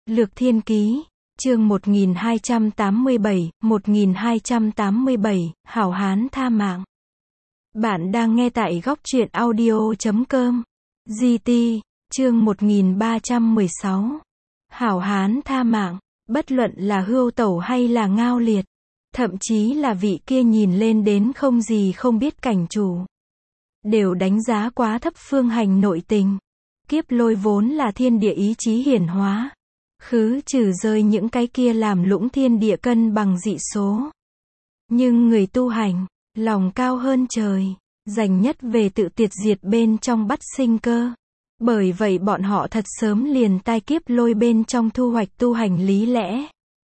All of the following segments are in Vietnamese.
Lược Thiên Ký, chương 1287, Hảo Hán tha mạng. Bạn đang nghe tại góc truyện audio.com. GT, chương 1316. Hảo Hán tha mạng, bất luận là Hưu Tẩu hay là Ngao Liệt, thậm chí là vị kia nhìn lên đến không gì không biết cảnh chủ, đều đánh giá quá thấp Phương Hành nội tình. Kiếp lôi vốn là thiên địa ý chí hiển hóa, khứ trừ rơi những cái kia làm lũng thiên địa cân bằng dị số. Nhưng người tu hành, lòng cao hơn trời, dành nhất về tự tiệt diệt bên trong bắt sinh cơ. Bởi vậy bọn họ thật sớm liền tai kiếp lôi bên trong thu hoạch tu hành lý lẽ.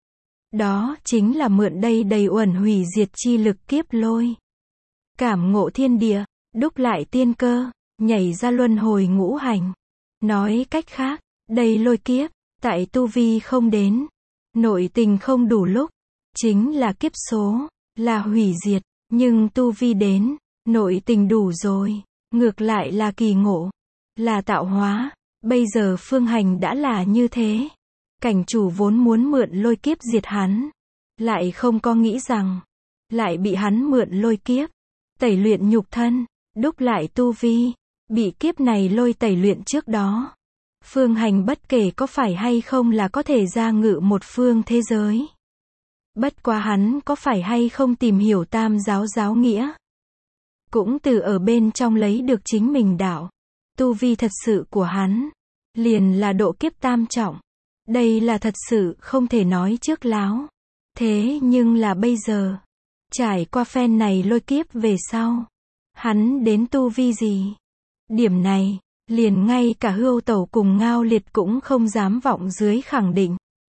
Đó chính là mượn đây đầy uẩn hủy diệt chi lực kiếp lôi. Cảm ngộ thiên địa, đúc lại tiên cơ, nhảy ra luân hồi ngũ hành. Nói cách khác, đây lôi kiếp, tại tu vi không đến, nội tình không đủ lúc, chính là kiếp số, là hủy diệt, nhưng tu vi đến, nội tình đủ rồi, ngược lại là kỳ ngộ, là tạo hóa. Bây giờ Phương Hành đã là như thế. Cảnh chủ vốn muốn mượn lôi kiếp diệt hắn, lại không có nghĩ rằng, lại bị hắn mượn lôi kiếp, tẩy luyện nhục thân, đúc lại tu vi. Bị kiếp này lôi tẩy luyện trước đó, Phương Hành bất kể có phải hay không là có thể ra ngự một phương thế giới. Bất quá hắn có phải hay không tìm hiểu tam giáo giáo nghĩa, cũng từ ở bên trong lấy được chính mình đạo. Tu vi thật sự của hắn, liền là độ kiếp tam trọng. Đây là thật sự không thể nói trước láo. Thế nhưng là bây giờ, trải qua phen này lôi kiếp về sau, hắn đến tu vi gì? Điểm này, liền ngay cả Hưu Tẩu cùng Ngao Liệt cũng không dám vọng dưới khẳng định.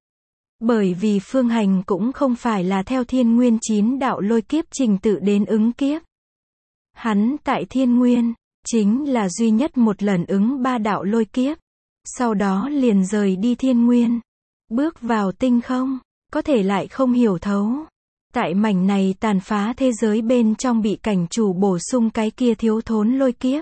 Bởi vì Phương Hành cũng không phải là theo Thiên Nguyên 9 đạo lôi kiếp trình tự đến ứng kiếp. Hắn tại Thiên Nguyên, chính là duy nhất một lần ứng 3 đạo lôi kiếp. Sau đó liền rời đi Thiên Nguyên, bước vào tinh không, có thể lại không hiểu thấu. Tại mảnh này tàn phá thế giới bên trong bị cảnh chủ bổ sung cái kia thiếu thốn lôi kiếp.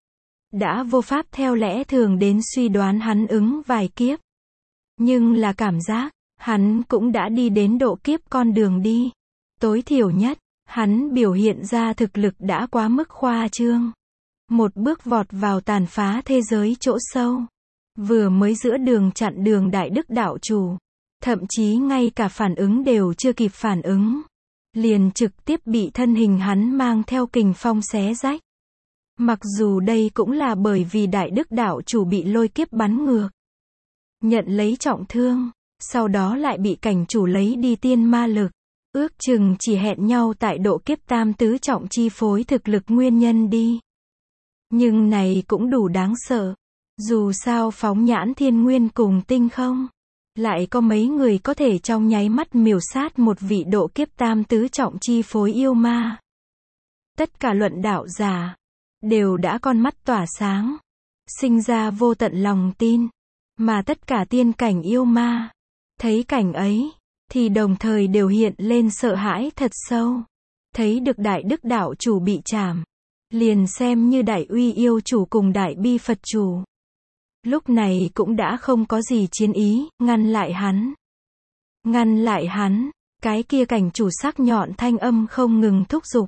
Đã vô pháp theo lẽ thường đến suy đoán hắn ứng vài kiếp. Nhưng là cảm giác, hắn cũng đã đi đến độ kiếp con đường đi. Tối thiểu nhất, hắn biểu hiện ra thực lực đã quá mức khoa trương. Một bước vọt vào tàn phá thế giới chỗ sâu. Vừa mới giữa đường chặn đường Đại Đức đạo chủ. Thậm chí ngay cả phản ứng đều chưa kịp phản ứng. Liền trực tiếp bị thân hình hắn mang theo kình phong xé rách. Mặc dù đây cũng là bởi vì Đại Đức đạo chủ bị lôi kiếp bắn ngược, nhận lấy trọng thương, sau đó lại bị cảnh chủ lấy đi tiên ma lực. Ước chừng chỉ hẹn nhau tại độ kiếp tam tứ trọng chi phối thực lực nguyên nhân đi. Nhưng này cũng đủ đáng sợ. Dù sao phóng nhãn thiên nguyên cùng tinh không, lại có mấy người có thể trong nháy mắt miểu sát một vị độ kiếp tam tứ trọng chi phối yêu ma. Tất cả luận đạo giả đều đã con mắt tỏa sáng, sinh ra vô tận lòng tin. Mà tất cả tiên cảnh yêu ma, thấy cảnh ấy, thì đồng thời đều hiện lên sợ hãi thật sâu. Thấy được Đại Đức đạo chủ bị trảm, liền xem như Đại Uy yêu chủ cùng Đại Bi Phật chủ. Lúc này cũng đã không có gì chiến ý, ngăn lại hắn. Ngăn lại hắn, cái kia cảnh chủ sắc nhọn thanh âm không ngừng thúc giục.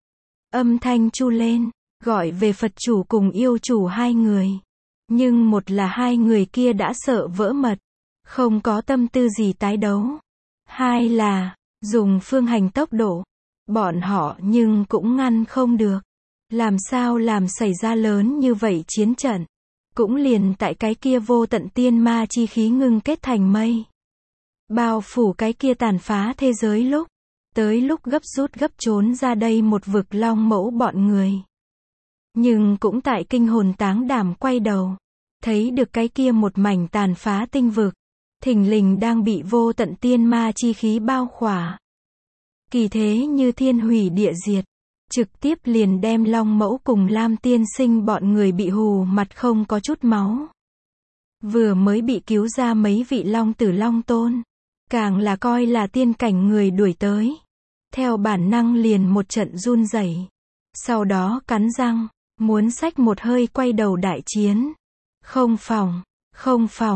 Âm thanh chu lên, gọi về Phật chủ cùng yêu chủ hai người. Nhưng một là hai người kia đã sợ vỡ mật, không có tâm tư gì tái đấu. Hai là, dùng Phương Hành tốc độ, bọn họ nhưng cũng ngăn không được. Làm sao làm xảy ra lớn như vậy chiến trận. Cũng liền tại cái kia vô tận tiên ma chi khí ngưng kết thành mây, bao phủ cái kia tàn phá thế giới lúc. Tới lúc gấp rút gấp trốn ra đây một vực long mẫu bọn người. Nhưng cũng tại kinh hồn táng đảm quay đầu, thấy được cái kia một mảnh tàn phá tinh vực, thình lình đang bị vô tận tiên ma chi khí bao khỏa. Kỳ thế như thiên hủy địa diệt, trực tiếp liền đem long mẫu cùng Lam tiên sinh bọn người bị hù mặt không có chút máu. Vừa mới bị cứu ra mấy vị long tử long tôn, càng là coi là tiên cảnh người đuổi tới. Theo bản năng liền một trận run rẩy. Sau đó cắn răng, muốn xách một hơi quay đầu đại chiến. Không phòng,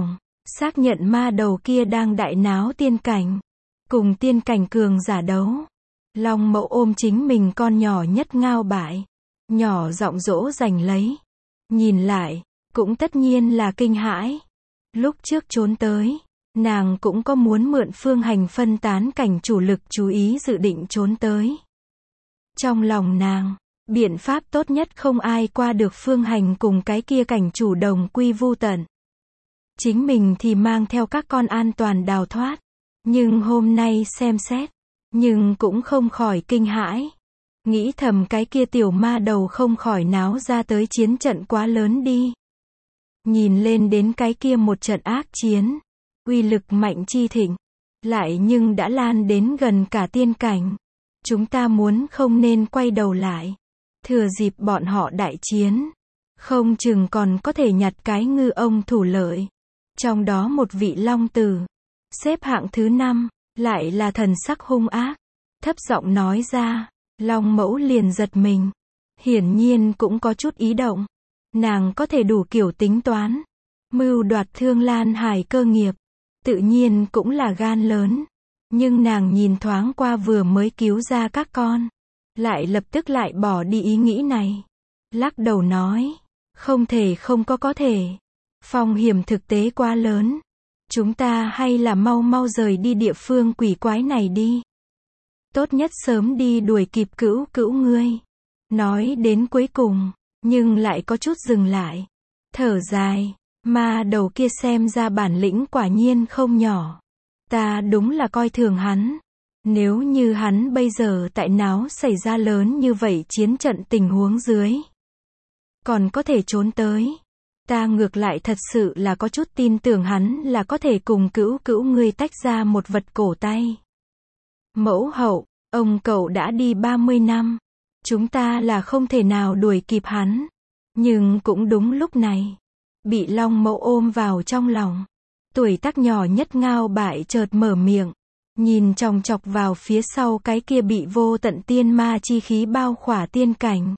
xác nhận ma đầu kia đang đại náo tiên cảnh, cùng tiên cảnh cường giả đấu. Long Mẫu ôm chính mình con nhỏ nhất Ngao Bại, nhỏ giọng dỗ dành lấy. Nhìn lại, cũng tất nhiên là kinh hãi. Lúc trước trốn tới, nàng cũng có muốn mượn Phương Hành phân tán cảnh chủ lực chú ý dự định trốn tới. Trong lòng nàng, biện pháp tốt nhất không ai qua được Phương Hành cùng cái kia cảnh chủ đồng quy vu tận. Chính mình thì mang theo các con an toàn đào thoát. Nhưng hôm nay xem xét, nhưng cũng không khỏi kinh hãi. Nghĩ thầm cái kia tiểu ma đầu không khỏi náo ra tới chiến trận quá lớn đi. Nhìn lên đến cái kia một trận ác chiến, uy lực mạnh chi thịnh, lại nhưng đã lan đến gần cả tiên cảnh. Chúng ta muốn không nên quay đầu lại, thừa dịp bọn họ đại chiến, không chừng còn có thể nhặt cái ngư ông thủ lợi. Trong đó một vị long tử, xếp hạng thứ 5, lại là thần sắc hung ác, thấp giọng nói ra. Long Mẫu liền giật mình, hiển nhiên cũng có chút ý động. Nàng có thể đủ kiểu tính toán, mưu đoạt Thương Lan Hải cơ nghiệp, tự nhiên cũng là gan lớn. Nhưng nàng nhìn thoáng qua vừa mới cứu ra các con, lại lập tức lại bỏ đi ý nghĩ này. Lắc đầu nói, không thể không có thể. Phong hiểm thực tế quá lớn. Chúng ta hay là mau mau rời đi địa phương quỷ quái này đi. Tốt nhất sớm đi đuổi kịp cữu cữu ngươi. Nói đến cuối cùng, nhưng lại có chút dừng lại. Thở dài, ma đầu kia xem ra bản lĩnh quả nhiên không nhỏ. Ta đúng là coi thường hắn. Nếu như hắn bây giờ tại náo xảy ra lớn như vậy chiến trận tình huống dưới, còn có thể trốn tới, ta ngược lại thật sự là có chút tin tưởng hắn là có thể cùng cữu cữu ngươi tách ra một vật cổ tay. Mẫu hậu, ông cậu đã đi 30 năm. Chúng ta là không thể nào đuổi kịp hắn. Nhưng cũng đúng lúc này, bị Long Mẫu ôm vào trong lòng. Tuổi tác nhỏ nhất Ngao Bại chợt mở miệng, nhìn chòng chọc vào phía sau cái kia bị vô tận tiên ma chi khí bao khỏa tiên cảnh.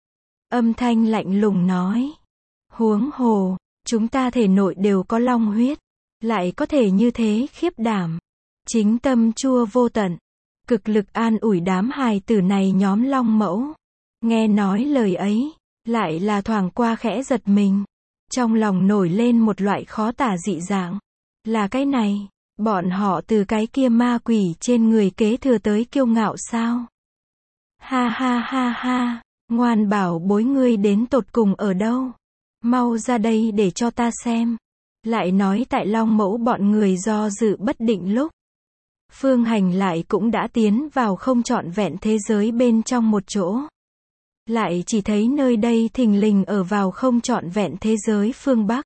Âm thanh lạnh lùng nói, huống hồ, chúng ta thể nội đều có long huyết, lại có thể như thế khiếp đảm. Chính tâm chua vô tận, cực lực an ủi đám hài tử này nhóm Long Mẫu. Nghe nói lời ấy, lại là thoảng qua khẽ giật mình. Trong lòng nổi lên một loại khó tả dị dạng. Là cái này, bọn họ từ cái kia ma quỷ trên người kế thừa tới kiêu ngạo sao? Ha ha ha ha, ngoan bảo bối ngươi đến tột cùng ở đâu? Mau ra đây để cho ta xem. Lại nói tại Long Mẫu bọn người do dự bất định lúc, Phương Hành lại cũng đã tiến vào không trọn vẹn thế giới bên trong một chỗ. Lại chỉ thấy nơi đây thình lình ở vào không trọn vẹn thế giới phương Bắc.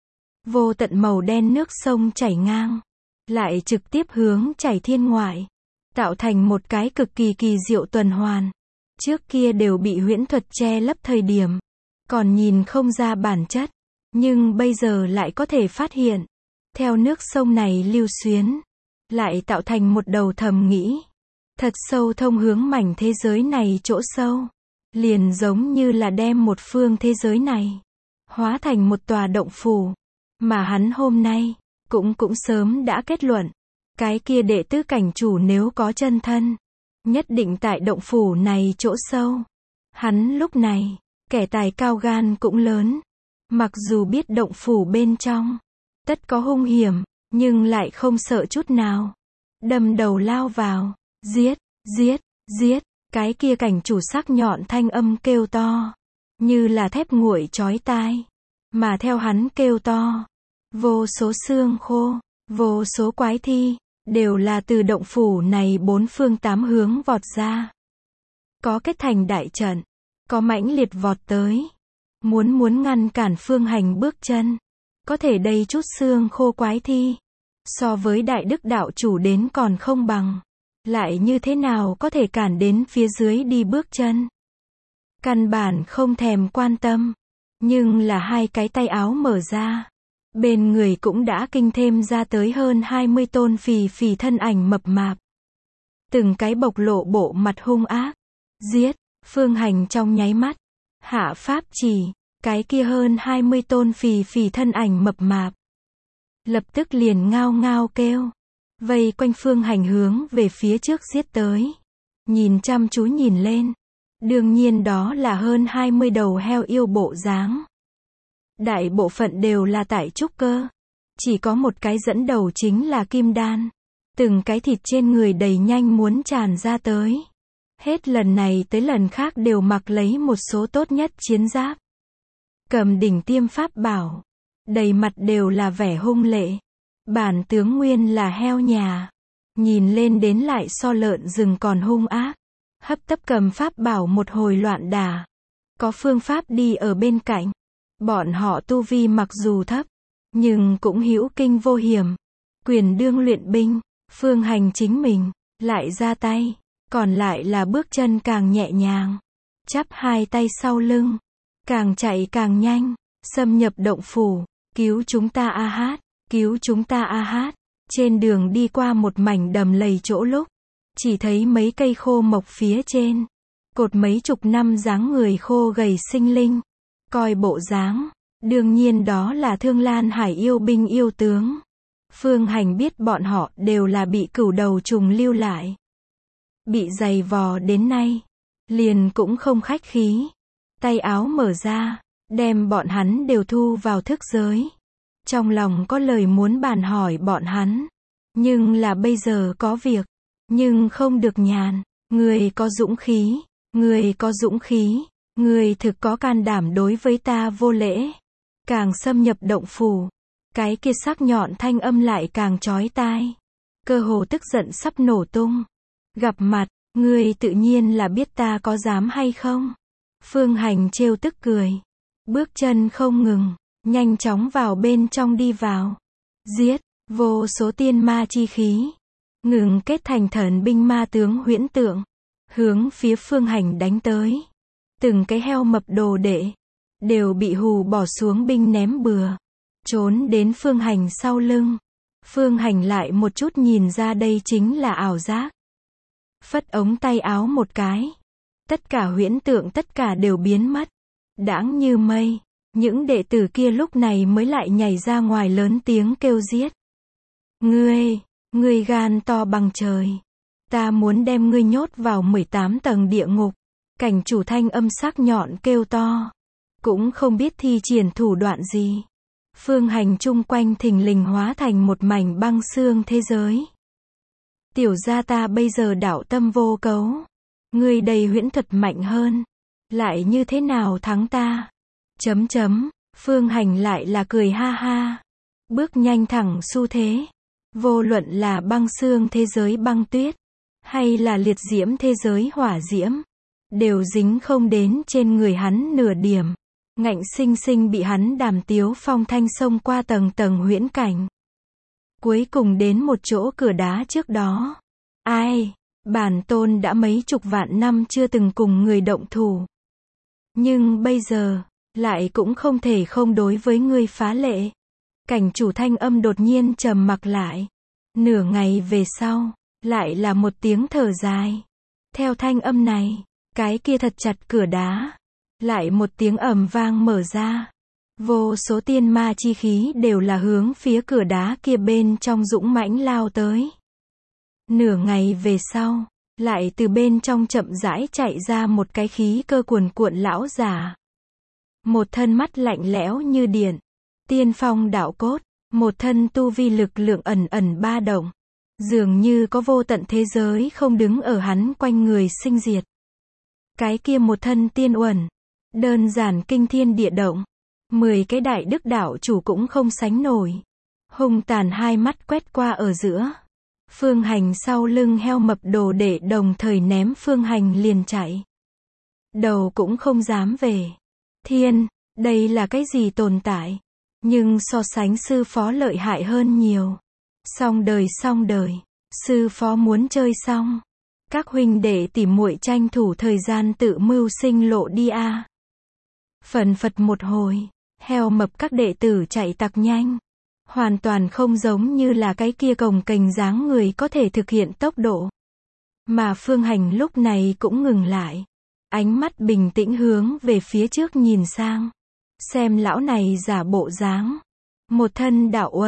Vô tận màu đen nước sông chảy ngang, lại trực tiếp hướng chảy thiên ngoại, tạo thành một cái cực kỳ kỳ diệu tuần hoàn. Trước kia đều bị huyễn thuật che lấp thời điểm, còn nhìn không ra bản chất, nhưng bây giờ lại có thể phát hiện. Theo nước sông này lưu xuyến, lại tạo thành một đầu thầm nghĩ, thật sâu thông hướng mảnh thế giới này chỗ sâu. Liền giống như là đem một phương thế giới này hóa thành một tòa động phủ, mà hắn hôm nay cũng sớm đã kết luận, cái kia đệ tứ cảnh chủ nếu có chân thân, nhất định tại động phủ này chỗ sâu. Hắn lúc này, kẻ tài cao gan cũng lớn, mặc dù biết động phủ bên trong tất có hung hiểm, nhưng lại không sợ chút nào, đâm đầu lao vào, giết, giết, giết. Cái kia cảnh chủ sắc nhọn thanh âm kêu to, như là thép nguội chói tai. Mà theo hắn kêu to, vô số xương khô, vô số quái thi, đều là từ động phủ này bốn phương tám hướng vọt ra. Có kết thành đại trận, có mãnh liệt vọt tới, muốn ngăn cản Phương Hành bước chân. Có thể đây chút xương khô quái thi, so với đại đức đạo chủ đến còn không bằng. Lại như thế nào có thể cản đến phía dưới đi bước chân? Căn bản không thèm quan tâm. Nhưng là hai cái tay áo mở ra, bên người cũng đã kinh thêm ra tới hơn 20 tôn phì phì thân ảnh mập mạp. Từng cái bộc lộ bộ mặt hung ác. Giết, Phương Hành trong nháy mắt. Hạ pháp chỉ, cái kia hơn 20 tôn phì phì thân ảnh mập mạp lập tức liền ngao ngao kêu, vây quanh Phương Hành hướng về phía trước giết tới. Nhìn chăm chú nhìn lên, đương nhiên đó là hơn 20 đầu heo yêu bộ dáng. Đại bộ phận đều là tại trúc cơ, chỉ có một cái dẫn đầu chính là kim đan. Từng cái thịt trên người đầy nhanh muốn tràn ra tới. Hết lần này tới lần khác đều mặc lấy một số tốt nhất chiến giáp. Cầm đỉnh tiêm pháp bảo. Đầy mặt đều là vẻ hung lệ. Bản tướng nguyên là heo nhà. Nhìn lên đến lại so lợn rừng còn hung ác. Hấp tấp cầm pháp bảo một hồi loạn đả. Có phương pháp đi ở bên cạnh. Bọn họ tu vi mặc dù thấp, nhưng cũng hữu kinh vô hiểm. Quyền đương luyện binh. Phương Hành chính mình, lại ra tay, còn lại là bước chân càng nhẹ nhàng, chắp hai tay sau lưng, càng chạy càng nhanh, xâm nhập động phủ, cứu chúng ta a hát, cứu chúng ta a hát. Trên đường đi qua một mảnh đầm lầy chỗ lúc, chỉ thấy mấy cây khô mộc phía trên, cột mấy chục năm dáng người khô gầy sinh linh, coi bộ dáng, đương nhiên đó là Thương Lan Hải yêu binh yêu tướng. Phương Hành biết bọn họ đều là bị cửu đầu trùng lưu lại. Bị giày vò đến nay, liền cũng không khách khí. Tay áo mở ra, đem bọn hắn đều thu vào thức giới. Trong lòng có lời muốn bàn hỏi bọn hắn. Nhưng là bây giờ có việc, nhưng không được nhàn. Người có dũng khí, người có dũng khí, người thực có can đảm đối với ta vô lễ. Càng xâm nhập động phủ. Cái kia sắc nhọn thanh âm lại càng chói tai. Cơ hồ tức giận sắp nổ tung. Gặp mặt, ngươi tự nhiên là biết ta có dám hay không? Phương Hành trêu tức cười. Bước chân không ngừng, nhanh chóng vào bên trong đi vào. Giết, vô số tiên ma chi khí. Ngừng kết thành thần binh ma tướng huyễn tượng. Hướng phía Phương Hành đánh tới. Từng cái heo mập đồ đệ, đều bị hù bỏ xuống binh ném bừa. Trốn đến Phương Hành sau lưng. Phương Hành lại một chút nhìn ra đây chính là ảo giác. Phất ống tay áo một cái. Tất cả huyễn tượng tất cả đều biến mất. Đãng như mây. Những đệ tử kia lúc này mới lại nhảy ra ngoài lớn tiếng kêu giết. Ngươi gan to bằng trời. Ta muốn đem ngươi nhốt vào 18 tầng địa ngục. Cảnh chủ thanh âm sắc nhọn kêu to. Cũng không biết thi triển thủ đoạn gì. Phương Hành chung quanh thình lình hóa thành một mảnh băng xương thế giới. Tiểu gia ta bây giờ đạo tâm vô cấu. Ngươi đầy huyễn thuật mạnh hơn. Lại như thế nào thắng ta? Phương Hành lại là cười ha ha. Bước nhanh thẳng xu thế. Vô luận là băng xương thế giới băng tuyết. Hay là liệt diễm thế giới hỏa diễm. Đều dính không đến trên người hắn nửa điểm. Ngạnh sinh sinh bị hắn đàm tiếu phong thanh xông qua tầng tầng huyễn cảnh. Cuối cùng đến một chỗ cửa đá trước đó. Ai, bản tôn đã mấy chục vạn năm chưa từng cùng người động thủ. Nhưng bây giờ, lại cũng không thể không đối với ngươi phá lệ. Cảnh chủ thanh âm đột nhiên trầm mặc lại. Nửa ngày về sau, lại là một tiếng thở dài. Theo thanh âm này, cái kia thật chặt cửa đá. Lại một tiếng ầm vang mở ra. Vô số tiên ma chi khí đều là hướng phía cửa đá kia bên trong dũng mãnh lao tới. Nửa ngày về sau, lại từ bên trong chậm rãi chạy ra một cái khí cơ cuồn cuộn lão giả. Một thân mắt lạnh lẽo như điện. Tiên phong đạo cốt. Một thân tu vi lực lượng ẩn ẩn ba động. Dường như có vô tận thế giới không đứng ở hắn quanh người sinh diệt. Cái kia một thân tiên uẩn. Đơn giản kinh thiên địa động. 10 cái đại đức đạo chủ cũng không sánh nổi. Hung tàn hai mắt quét qua ở giữa. Phương Hành sau lưng heo mập đồ để đồng thời ném Phương Hành liền chạy. Đầu cũng không dám về. Thiên, đây là cái gì tồn tại? Nhưng so sánh sư phó lợi hại hơn nhiều. Xong đời, sư phó muốn chơi xong. Các huynh đệ tỉ muội tranh thủ thời gian tự mưu sinh lộ đi a. Phần phật một hồi, heo mập các đệ tử chạy tặc nhanh. Hoàn toàn không giống như là cái kia cồng kềnh dáng người có thể thực hiện tốc độ. Mà Phương Hành lúc này cũng ngừng lại. Ánh mắt bình tĩnh hướng về phía trước nhìn sang. Xem lão này giả bộ dáng. Một thân đạo uẩn,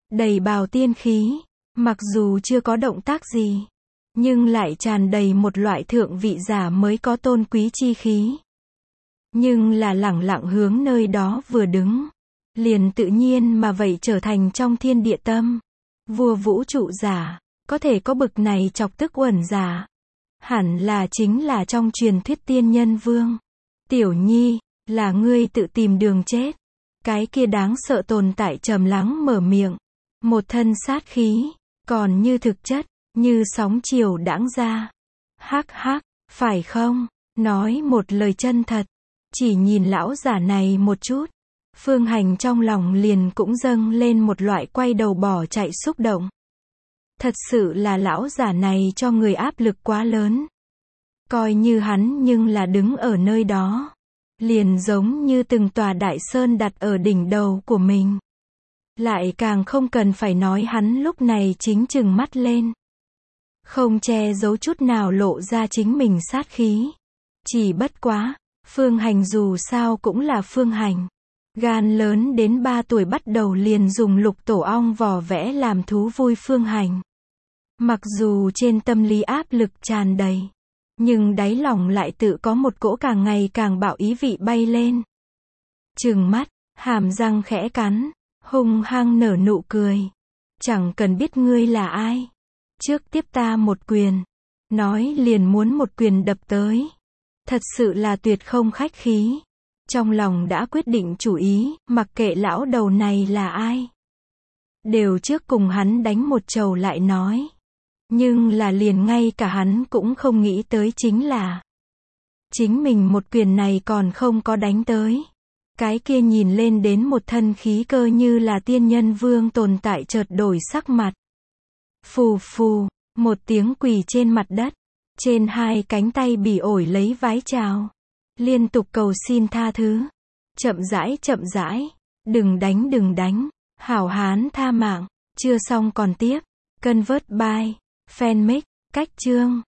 đầy bào tiên khí, mặc dù chưa có động tác gì, nhưng lại tràn đầy một loại thượng vị giả mới có tôn quý chi khí. Nhưng là lẳng lặng hướng nơi đó vừa đứng, liền tự nhiên mà vậy trở thành trong thiên địa tâm, vua vũ trụ giả, có thể có bực này chọc tức uẩn giả. Hẳn là chính là trong truyền thuyết tiên nhân vương. Tiểu nhi, là ngươi tự tìm đường chết. Cái kia đáng sợ tồn tại trầm lắng mở miệng. Một thân sát khí, còn như thực chất, như sóng chiều đãng ra. Hắc hắc, phải không? Nói một lời chân thật. Chỉ nhìn lão giả này một chút. Phương Hành trong lòng liền cũng dâng lên một loại quay đầu bỏ chạy xúc động. Thật sự là lão giả này cho người áp lực quá lớn. Coi như hắn nhưng là đứng ở nơi đó. Liền giống như từng tòa đại sơn đặt ở đỉnh đầu của mình. Lại càng không cần phải nói hắn lúc này chính trừng mắt lên. Không che giấu chút nào lộ ra chính mình sát khí. Chỉ bất quá, Phương Hành dù sao cũng là Phương Hành. Gan lớn đến 3 tuổi bắt đầu liền dùng lục tổ ong vò vẽ làm thú vui Phương Hành. Mặc dù trên tâm lý áp lực tràn đầy, nhưng đáy lòng lại tự có một cỗ càng ngày càng bạo ý vị bay lên. Trừng mắt, hàm răng khẽ cắn, hung hăng nở nụ cười. Chẳng cần biết ngươi là ai. Trước tiếp ta một quyền. Nói liền muốn một quyền đập tới. Thật sự là tuyệt không khách khí. Trong lòng đã quyết định chủ ý, mặc kệ lão đầu này là ai. Đều trước cùng hắn đánh một trầu lại nói. Nhưng là liền ngay cả hắn cũng không nghĩ tới chính là chính mình một quyền này còn không có đánh tới. Cái kia nhìn lên đến một thân khí cơ như là tiên nhân vương tồn tại chợt đổi sắc mặt. Phù phù, một tiếng quỳ trên mặt đất. Trên hai cánh tay bỉ ổi lấy vái chào. Liên tục cầu xin tha thứ. Chậm rãi, đừng đánh. Hảo hán tha mạng. Chưa xong còn tiếp. Convert by Fanmic, cách chương.